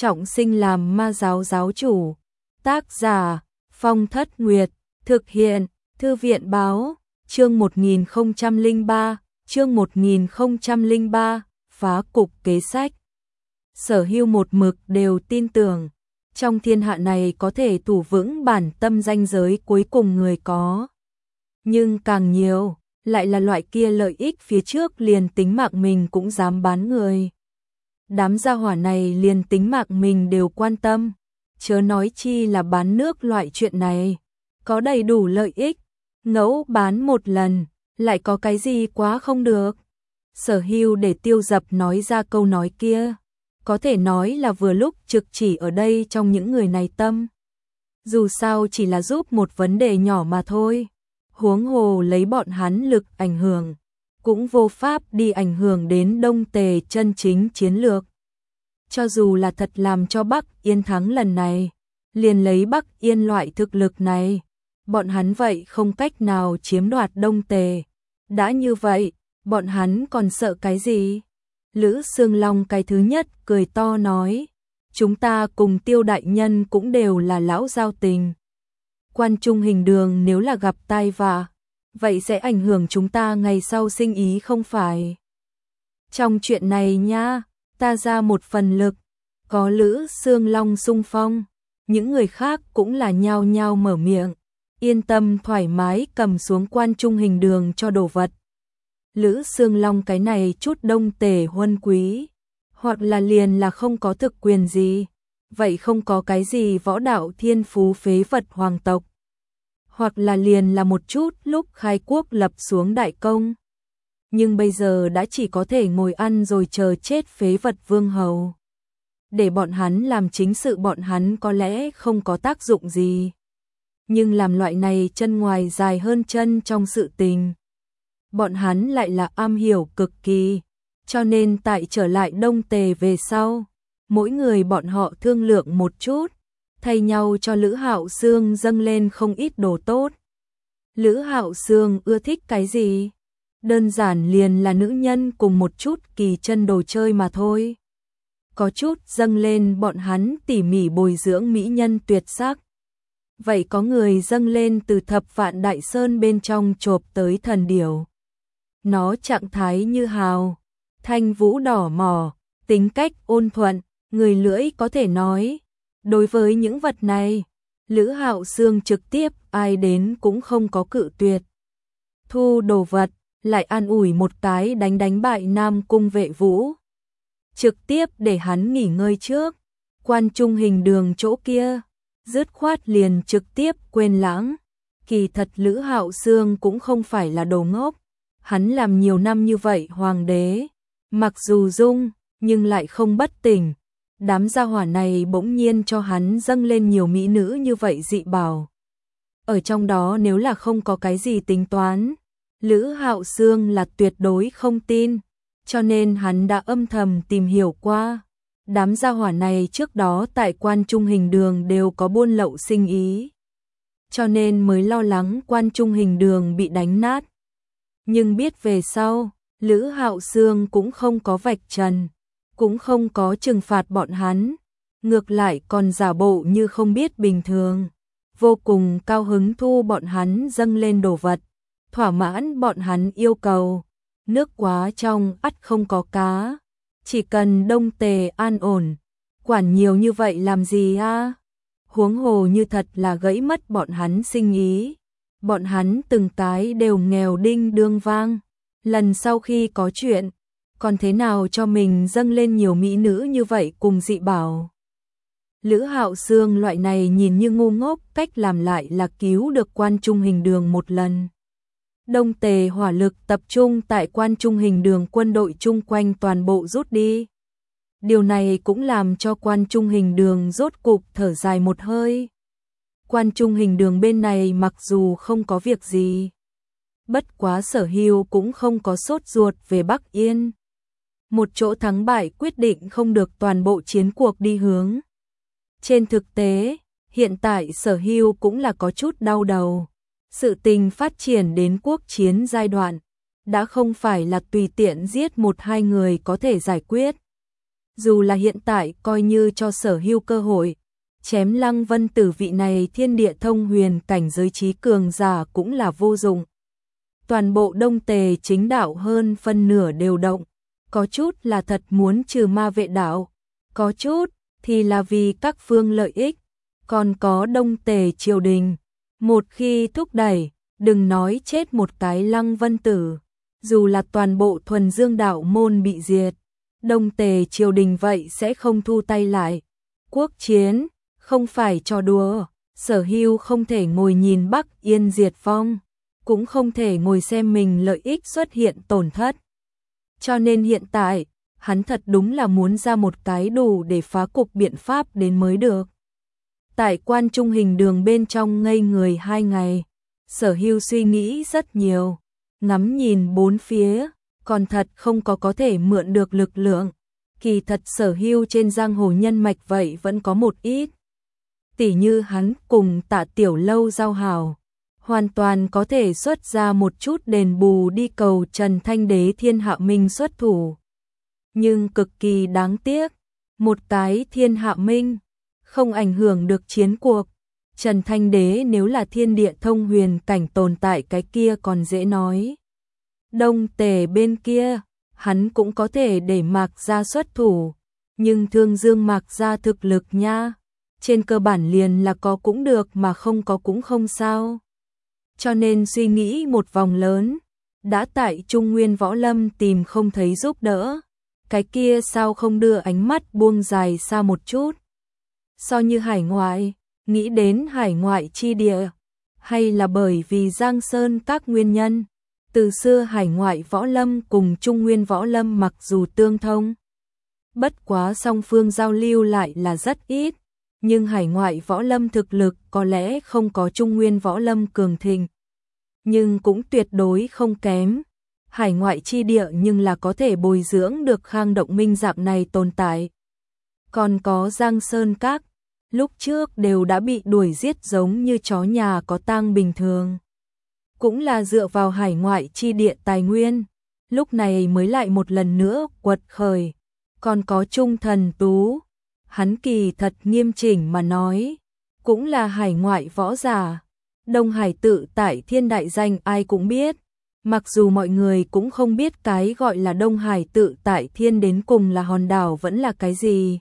trọng sinh làm ma giáo giáo chủ. Tác giả Phong Thất Nguyệt. Thực hiện Thư viện báo. Chương 1003. Chương 1003. Phá cục kế sách. Sở Hưu một mực đều tin tưởng, trong thiên hạ này có thể thủ vững bản tâm ranh giới cuối cùng người có. Nhưng càng nhiều, lại là loại kia lợi ích phía trước liền tính mạng mình cũng dám bán người. Đám gia hỏa này liền tính mạng mình đều quan tâm, chớ nói chi là bán nước loại chuyện này. Có đầy đủ lợi ích, ngẫu bán một lần, lại có cái gì quá không được. Sở Hưu để Tiêu Dập nói ra câu nói kia, có thể nói là vừa lúc trực chỉ ở đây trong những người này tâm. Dù sao chỉ là giúp một vấn đề nhỏ mà thôi, huống hồ lấy bọn hắn lực ảnh hưởng, cũng vô pháp đi ảnh hưởng đến Đông Tề chân chính chiến lược. Cho dù là thật làm cho Bắc Yên thắng lần này, liền lấy Bắc Yên loại thực lực này, bọn hắn vậy không cách nào chiếm đoạt Đông Tề. Đã như vậy, bọn hắn còn sợ cái gì? Lữ Sương Long cái thứ nhất cười to nói, chúng ta cùng Tiêu đại nhân cũng đều là lão giao tình. Quan Trung Hình Đường nếu là gặp tai vạ, vậy sẽ ảnh hưởng chúng ta ngày sau sinh ý không phải? Trong chuyện này nha, ta ra một phần lực. Có Lữ Sương Long xung phong, những người khác cũng là nhao nhao mở miệng, yên tâm thoải mái cầm xuống Quan Trung Hình Đường cho đồ vật. Lữ Sương Long cái này chút Đông Tề huân quý, hoặc là liền là không có thực quyền gì, vậy không có cái gì võ đạo thiên phú phế vật hoàng tộc, hoặc là liền là một chút lúc khai quốc lập xuống đại công, nhưng bây giờ đã chỉ có thể ngồi ăn rồi chờ chết phế vật vương hầu. Để bọn hắn làm chính sự bọn hắn có lẽ không có tác dụng gì, nhưng làm loại này chân ngoài dài hơn chân trong sự tình, bọn hắn lại là am hiểu cực kỳ, cho nên tại trở lại Đông Tề về sau, mỗi người bọn họ thương lượng một chút, thay nhau cho Lữ Hạo Sương dâng lên không ít đồ tốt. Lữ Hạo Sương ưa thích cái gì? Đơn giản liền là nữ nhân cùng một chút kỳ chân đồ chơi mà thôi. Có chút dâng lên bọn hắn tỉ mỉ bồi dưỡng mỹ nhân tuyệt sắc. Vậy có người dâng lên từ Thập Vạn Đại Sơn bên trong chộp tới thần điểu. Nó trạng thái như hào, thanh vũ đỏ mỏ, tính cách ôn thuận, người lưỡi có thể nói. Đối với những vật này, Lữ Hạo Sương trực tiếp ai đến cũng không có cự tuyệt. Thu đồ vật, lại an ủi một cái đánh bại Nam Cung Vệ Vũ. Trực tiếp để hắn nghỉ ngơi trước, Quan Trung Hình Đường chỗ kia, dứt khoát liền trực tiếp quên lãng. Kỳ thật Lữ Hạo Sương cũng không phải là đồ ngốc, hắn làm nhiều năm như vậy hoàng đế, mặc dù dung, nhưng lại không bất tỉnh. Đám gia hỏa này bỗng nhiên cho hắn dâng lên nhiều mỹ nữ như vậy dị bảo. Ở trong đó nếu là không có cái gì tính toán, Lữ Hạo Sương là tuyệt đối không tin, cho nên hắn đã âm thầm tìm hiểu qua. Đám gia hỏa này trước đó tại Quan Trung Hình Đường đều có buôn lậu sinh ý, cho nên mới lo lắng Quan Trung Hình Đường bị đánh nát. Nhưng biết về sau, Lữ Hạo Sương cũng không có vạch trần, cũng không có trừng phạt bọn hắn, ngược lại còn giả bộ như không biết bình thường, vô cùng cao hứng thu bọn hắn dâng lên đồ vật, thỏa mãn bọn hắn yêu cầu. Nước quá trong ắt không có cá, chỉ cần Đông Tề an ổn, quản nhiều như vậy làm gì a? Huống hồ như thật là gãy mất bọn hắn sinh ý, bọn hắn từng cái đều nghèo đinh đương vang, lần sau khi có chuyện, còn thế nào cho mình dâng lên nhiều mỹ nữ như vậy cùng dị bảo. Lữ Hạo Sương loại này nhìn như ngu ngốc, cách làm lại là cứu được Quan Trung Hình Đường một lần. Đông Tề hỏa lực tập trung tại Quan Trung Hình Đường, quân đội chung quanh toàn bộ rút đi. Điều này cũng làm cho Quan Trung Hình Đường rốt cục thở dài một hơi. Quan Trung Hình Đường bên này mặc dù không có việc gì, bất quá Sở Hưu cũng không có sốt ruột về Bắc Yên. Một chỗ thắng bại quyết định không được toàn bộ chiến cuộc đi hướng. Trên thực tế, hiện tại Sở Hưu cũng là có chút đau đầu. Sự tình phát triển đến quốc chiến giai đoạn, đã không phải là tùy tiện giết một hai người có thể giải quyết. Dù là hiện tại coi như cho Sở Hưu cơ hội, chém Lăng Vân Tử vị này thiên địa thông huyền cảnh giới trí cường giả cũng là vô dụng. Toàn bộ Đông Tề chính đạo hơn phân nửa đều động, có chút là thật muốn trừ ma vệ đạo, có chút thì là vì các phương lợi ích, còn có Đông Tề triều đình. Một khi thúc đẩy, đừng nói chết một cái Lăng Vân Tử, dù là toàn bộ thuần dương đạo môn bị diệt, Đông Tề triều đình vậy sẽ không thu tay lại. Quốc chiến, không phải trò đùa, Sở Hưu không thể ngồi nhìn Bắc Yên diệt vong, cũng không thể ngồi xem mình lợi ích xuất hiện tổn thất. Cho nên hiện tại, hắn thật đúng là muốn ra một cái đủ để phá cục biện pháp đến mới được. Tại Quan Trung Hình Đường bên trong ngây người 2 ngày, Sở Hưu suy nghĩ rất nhiều, ngắm nhìn bốn phía, còn thật không có thể mượn được lực lượng. Kỳ thật Sở Hưu trên giang hồ nhân mạch vậy vẫn có một ít. Tỉ như hắn cùng Tạ Tiểu Lâu giao hảo, hoàn toàn có thể xuất ra một chút đền bù đi cầu Trần Thanh Đế Thiên Hạ Minh xuất thủ. Nhưng cực kỳ đáng tiếc, một cái Thiên Hạ Minh không ảnh hưởng được chiến cuộc. Trần Thanh Đế nếu là thiên địa thông huyền cảnh tồn tại cái kia còn dễ nói. Đông Tề bên kia, hắn cũng có thể để Mạc Gia xuất thủ, nhưng Thương Dương Mạc Gia thực lực nha, trên cơ bản liền là có cũng được mà không có cũng không sao. Cho nên suy nghĩ một vòng lớn, đã tại Trung Nguyên Võ Lâm tìm không thấy giúp đỡ, cái kia sao không đưa ánh mắt buông dài xa một chút. So như hải ngoại, nghĩ đến hải ngoại chi địa, hay là bởi vì Giang Sơn các nguyên nhân, từ xưa hải ngoại võ lâm cùng Trung Nguyên võ lâm mặc dù tương thông, bất quá song phương giao lưu lại là rất ít, nhưng hải ngoại võ lâm thực lực có lẽ không có Trung Nguyên võ lâm cường thịnh, nhưng cũng tuyệt đối không kém. Hải ngoại chi địa nhưng là có thể bồi dưỡng được Khang Động Minh dạng này tồn tại. Còn có Giang Sơn Các, lúc trước đều đã bị đuổi giết giống như chó nhà có tang bình thường. Cũng là dựa vào hải ngoại chi địa tài nguyên, lúc này mới lại một lần nữa quật khởi. Còn có Trung Thần Tú, hắn kỳ thật nghiêm chỉnh mà nói, cũng là hải ngoại võ giả. Đông Hải tự tại thiên đại danh ai cũng biết, mặc dù mọi người cũng không biết cái gọi là Đông Hải tự tại thiên đến cùng là hòn đảo vẫn là cái gì.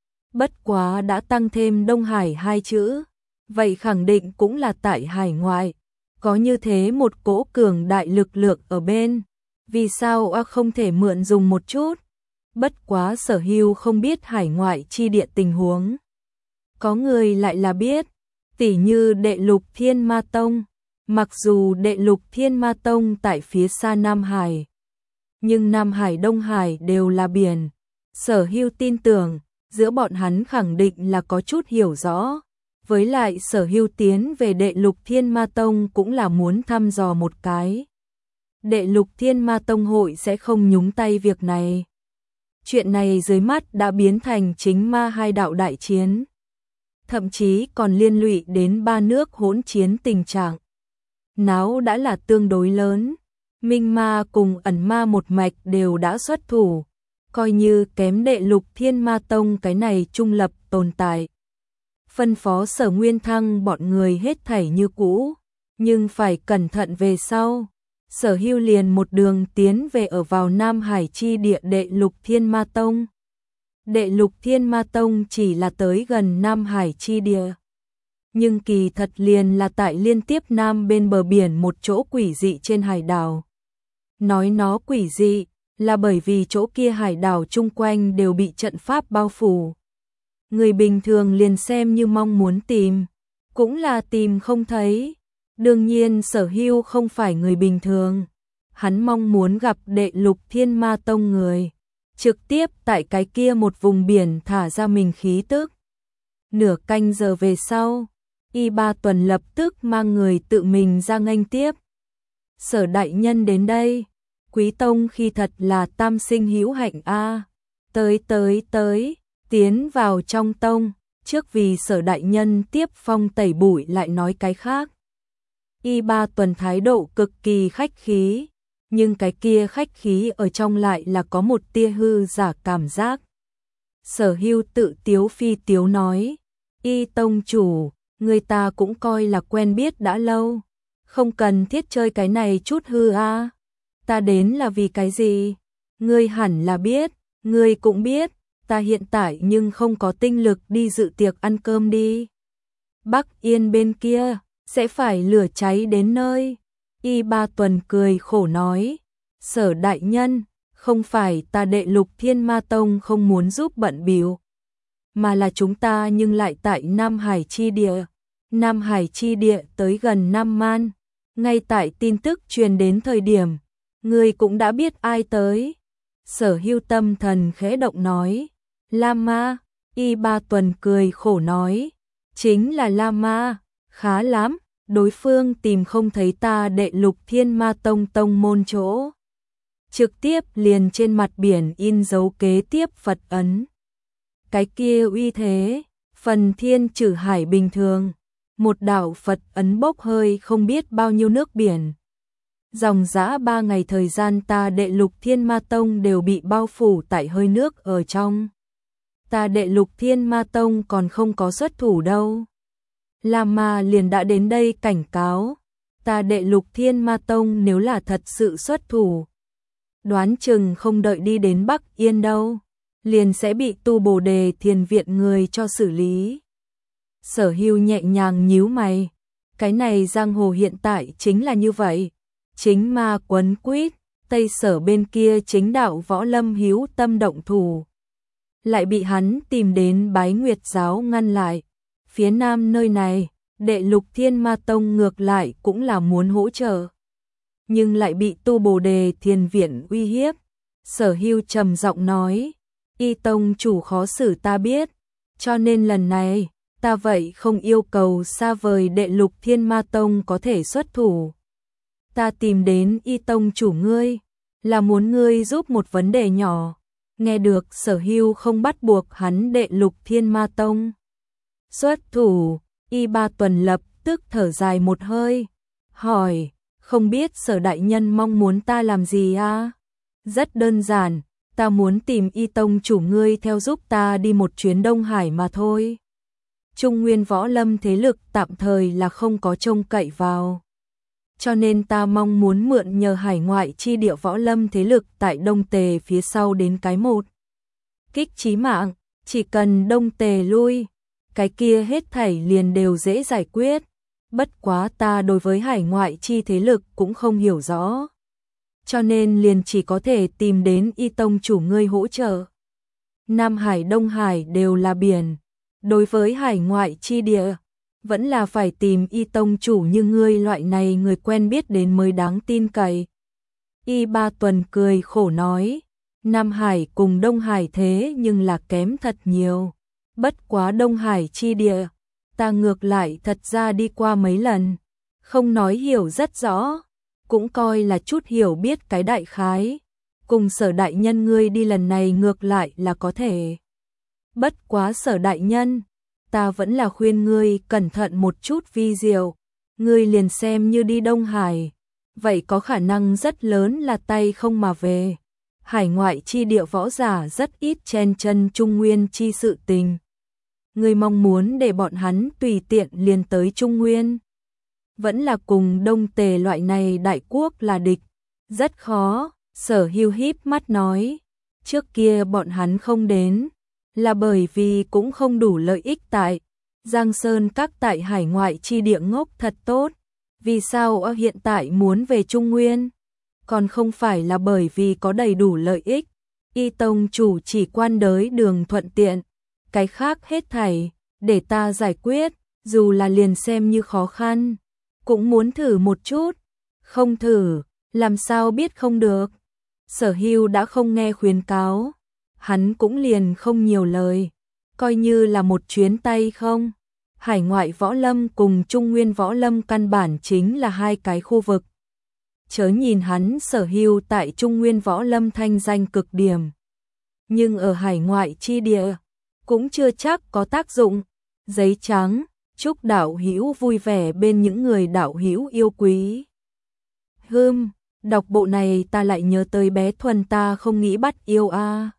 Bất quá đã tăng thêm Đông Hải 2 chữ, vậy khẳng định cũng là tại hải ngoại, có như thế một cỗ cường đại lực lượng ở bên, vì sao không thể mượn dùng một chút. Bất quá Sở Hưu không biết hải ngoại chi địa tình huống. Có người lại là biết, tỉ như Đệ Lục Thiên Ma Tông, mặc dù Đệ Lục Thiên Ma Tông tại phía xa Nam Hải, nhưng Nam Hải Đông Hải đều là biển. Sở Hưu tin tưởng, giữa bọn hắn khẳng định là có chút hiểu rõ. Với lại Sở Hưu tiến về Đệ Lục Thiên Ma Tông cũng là muốn thăm dò một cái. Đệ Lục Thiên Ma Tông hội sẽ không nhúng tay việc này. Chuyện này dưới mắt đã biến thành chính ma hai đạo đại chiến, thậm chí còn liên lụy đến 3 nước hỗn chiến tình trạng. Náo đã là tương đối lớn, Minh Ma cùng Ẩn Ma một mạch đều đã xuất thủ, coi như kém Đệ Lục Thiên Ma Tông cái này trung lập tồn tại. Phân phó Sở Nguyên Thăng bọn người hết thảy như cũ, nhưng phải cẩn thận về sau. Sở Hưu liền một đường tiến về ở vào Nam Hải chi địa Đệ Lục Thiên Ma Tông. Đệ Lục Thiên Ma Tông chỉ là tới gần Nam Hải chi địa, nhưng kỳ thật liền là tại liên tiếp nam bên bờ biển một chỗ quỷ dị trên hải đảo. Nói nó quỷ dị là bởi vì chỗ kia hải đảo chung quanh đều bị trận pháp bao phủ. Người bình thường liền xem như mong muốn tìm, cũng là tìm không thấy. Đương nhiên Sở Hưu không phải người bình thường, hắn mong muốn gặp Đệ Lục Thiên Ma Tông người, trực tiếp tại cái kia một vùng biển thả ra mình khí tức. Nửa canh giờ về sau, Y Ba Tuần lập tức mang người tự mình ra nghênh tiếp. Sở đại nhân đến đây, Quý Tông khi thật là tam sinh hữu hạnh a. Tới, tiến vào trong tông, trước vì Sở đại nhân tiếp phong tẩy bụi lại nói cái khác. Y Ba Tuần thái độ cực kỳ khách khí, nhưng cái kia khách khí ở trong lại là có một tia hư giả cảm giác. Sở Hưu tự tiếu phi tiếu nói, Y tông chủ, người ta cũng coi là quen biết đã lâu, không cần thiết chơi cái này chút hư a. Ta đến là vì cái gì? Ngươi hẳn là biết, ngươi cũng biết, ta hiện tại nhưng không có tinh lực đi dự tiệc ăn cơm đi. Bắc Yên bên kia, sẽ phải lửa cháy đến nơi. Y Ba Tuần cười khổ nói, Sở đại nhân, không phải ta Đệ Lục Thiên Ma Tông không muốn giúp bận bịu, mà là chúng ta nhưng lại tại Nam Hải chi địa. Nam Hải chi địa tới gần Nam Man, ngay tại tin tức truyền đến thời điểm, ngươi cũng đã biết ai tới. Sở Hưu tâm thần khẽ động nói, Lama. Y Ba Tuần cười khổ nói, chính là Lama, khá lắm, đối phương tìm không thấy ta Đệ Lục Thiên Ma Tông tông môn chỗ. Trực tiếp liền trên mặt biển in dấu kế tiếp Phật ấn. Cái kia uy thế, phần thiên trừ hải bình thường, một đạo Phật ấn bốc hơi không biết bao nhiêu nước biển. Dòng dã 3 ngày thời gian ta Đệ Lục Thiên Ma Tông đều bị bao phủ tại hơi nước ở trong. Ta Đệ Lục Thiên Ma Tông còn không có xuất thủ đâu. Lama liền đã đến đây cảnh cáo, ta Đệ Lục Thiên Ma Tông nếu là thật sự xuất thủ, đoán chừng không đợi đi đến Bắc Yên đâu, liền sẽ bị Tu Bồ Đề Thiền viện người cho xử lý. Sở Hưu nhẹ nhàng nhíu mày, cái này giang hồ hiện tại chính là như vậy, chính ma quấn quýt, Tây Sở bên kia chính đạo võ lâm hữu tâm động thủ, lại bị hắn tìm đến Bái Nguyệt giáo ngăn lại. Phía Nam nơi này, Đệ Lục Thiên Ma Tông ngược lại cũng là muốn hỗ trợ, nhưng lại bị Tu Bồ Đề Thiền viện uy hiếp. Sở Hưu trầm giọng nói, Y tông chủ khó xử ta biết, cho nên lần này, ta vậy không yêu cầu xa vời Đệ Lục Thiên Ma Tông có thể xuất thủ. Ta tìm đến Y tông chủ ngươi, là muốn ngươi giúp một vấn đề nhỏ. Nghe được Sở Hưu không bắt buộc hắn Đệ Lục Thiên Ma Tông xuất thủ, Y Ba Tuần lập tức thở dài một hơi, hỏi, không biết Sở đại nhân mong muốn ta làm gì à? Rất đơn giản, ta muốn tìm Y tông chủ ngươi theo giúp ta đi một chuyến Đông Hải mà thôi. Trung Nguyên võ lâm thế lực tạm thời là không có trông cậy vào, cho nên ta mong muốn mượn nhờ hải ngoại chi địa võ lâm thế lực tại Đông Tề phía sau đến cái một kích chí mạng, chỉ cần Đông Tề lui, cái kia hết thảy liền đều dễ giải quyết. Bất quá ta đối với hải ngoại chi thế lực cũng không hiểu rõ, cho nên liền chỉ có thể tìm đến Y tông chủ ngươi hỗ trợ. Nam Hải Đông Hải đều là biển, đối với hải ngoại chi địa, vẫn là phải tìm Y tông chủ như ngươi loại này người quen biết đến mới đáng tin cậy. Y Ba Tuần cười khổ nói, Nam Hải cùng Đông Hải thế nhưng là kém thật nhiều. Bất quá Đông Hải chi địa, ta ngược lại thật ra đi qua mấy lần, không nói hiểu rất rõ, cũng coi là chút hiểu biết cái đại khái. Cùng Sở đại nhân ngươi đi lần này ngược lại là có thể. Bất quá Sở đại nhân, ta vẫn là khuyên ngươi cẩn thận một chút vi diệu, ngươi liền xem như đi Đông Hải, vậy có khả năng rất lớn là tay không mà về. Hải ngoại chi địa võ giả rất ít chen chân Trung Nguyên chi sự tình. Ngươi mong muốn để bọn hắn tùy tiện liền tới Trung Nguyên, vẫn là cùng Đông Tề loại này đại quốc là địch, rất khó. Sở Hưu híp mắt nói, trước kia bọn hắn không đến, là bởi vì cũng không đủ lợi ích tại Giang Sơn các tại hải ngoại chi địa ngốc thật tốt, vì sao hiện tại muốn về Trung Nguyên? Còn không phải là bởi vì có đầy đủ lợi ích, Y tông chủ chỉ quan đới đường thuận tiện, cái khác hết thảy, để ta giải quyết, dù là liền xem như khó khăn, cũng muốn thử một chút, không thử, làm sao biết không được. Sở Hưu đã không nghe khuyến cáo, hắn cũng liền không nhiều lời, coi như là một chuyến tay không. Hải ngoại võ lâm cùng Trung Nguyên võ lâm căn bản chính là hai cái khu vực. Chớ nhìn hắn Sở Hưu tại Trung Nguyên võ lâm thanh danh cực điểm, nhưng ở hải ngoại chi địa cũng chưa chắc có tác dụng. Giấy trắng, chúc đạo hữu vui vẻ bên những người đạo hữu yêu quý. Đọc bộ này ta lại nhớ tới bé Thuần ta không nghĩ bắt yêu a.